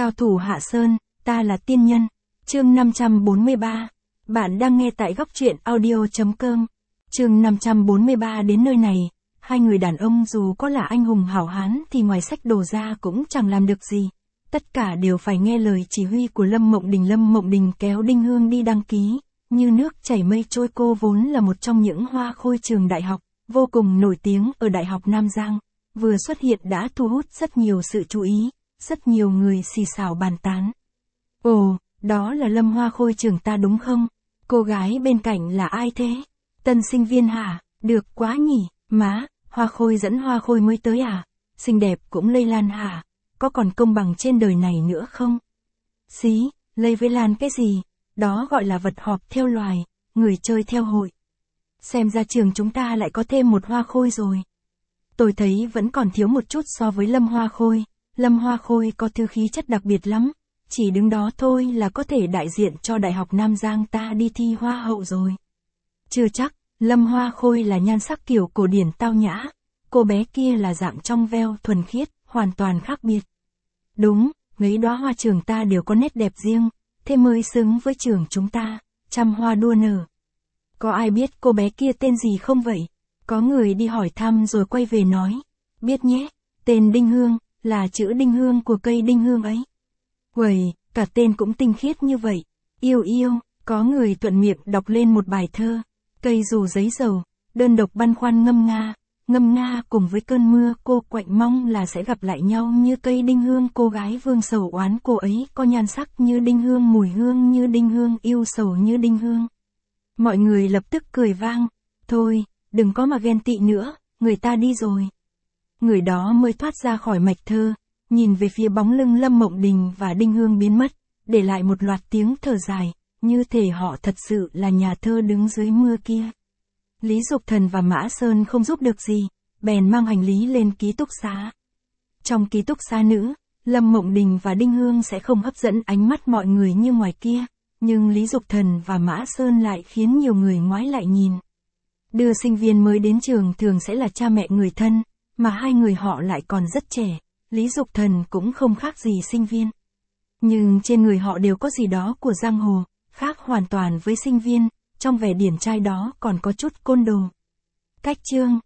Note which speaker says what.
Speaker 1: Cao thủ Hạ Sơn, ta là tiên nhân. Chương 543. Bạn đang nghe tại góc truyện audio.com. Chương 543 đến nơi này, hai người đàn ông dù có là anh hùng hảo hán thì ngoài sách đồ ra cũng chẳng làm được gì. Tất cả đều phải nghe lời chỉ huy của Lâm Mộng Đình. Lâm Mộng Đình kéo Đinh Hương đi đăng ký, như nước chảy mây trôi. Cô vốn là một trong những hoa khôi trường đại học, vô cùng nổi tiếng ở Đại học Nam Giang. Vừa xuất hiện đã thu hút rất nhiều sự chú ý, rất nhiều người xì xào bàn tán. Ồ, đó là Lâm Hoa Khôi trường ta đúng không? Cô gái bên cạnh là ai thế? Tân sinh viên hả? Được quá nhỉ, má, Hoa Khôi dẫn Hoa Khôi mới tới à? Xinh đẹp cũng lây lan hả? Có còn công bằng trên đời này nữa không? Xí, lây với lan cái gì? Đó gọi là vật họp theo loài, người chơi theo hội. Xem ra trường chúng ta lại có thêm một Hoa Khôi rồi. Tôi thấy vẫn còn thiếu một chút so với Lâm Hoa Khôi. Lâm Hoa Khôi có thứ khí chất đặc biệt lắm. Chỉ đứng đó thôi là có thể đại diện cho Đại học Nam Giang ta đi thi Hoa hậu rồi. Chưa chắc, Lâm Hoa Khôi là nhan sắc kiểu cổ điển tao nhã. Cô bé kia là dạng trong veo thuần khiết, hoàn toàn khác biệt. Đúng, mấy đóa hoa trường ta đều có nét đẹp riêng, thế mới xứng với trường chúng ta, trăm hoa đua nở. Có ai biết cô bé kia tên gì không vậy? Có người đi hỏi thăm rồi quay về nói. Biết nhé, tên Đinh Hương, là chữ đinh hương của cây đinh hương ấy. Uầy, cả tên cũng tinh khiết như vậy. Yêu yêu, có người thuận miệng đọc lên một bài thơ. Cây dù giấy dầu, đơn độc băn khoăn ngâm nga cùng với cơn mưa. Cô quạnh mong là sẽ gặp lại nhau như cây đinh hương. Cô gái vương sầu oán cô ấy có nhan sắc như đinh hương, mùi hương như đinh hương, yêu sầu như đinh hương. Mọi người lập tức cười vang. Thôi, đừng có mà ghen tị nữa, người ta đi rồi. Người đó mới thoát ra khỏi mạch thơ, nhìn về phía bóng lưng Lâm Mộng Đình và Đinh Hương biến mất, để lại một loạt tiếng thở dài, như thể họ thật sự là nhà thơ đứng dưới mưa kia. Lý Dục Thần và Mã Sơn không giúp được gì, bèn mang hành lý lên ký túc xá. Trong ký túc xá nữ, Lâm Mộng Đình và Đinh Hương sẽ không hấp dẫn ánh mắt mọi người như ngoài kia, nhưng Lý Dục Thần và Mã Sơn lại khiến nhiều người ngoái lại nhìn. Đưa sinh viên mới đến trường thường sẽ là cha mẹ người thân, mà hai người họ lại còn rất trẻ. Lý Dục Thần cũng không khác gì sinh viên. Nhưng trên người họ đều có gì đó của giang hồ, khác hoàn toàn với sinh viên, trong vẻ điển trai đó còn có chút côn đồ. Cách chương,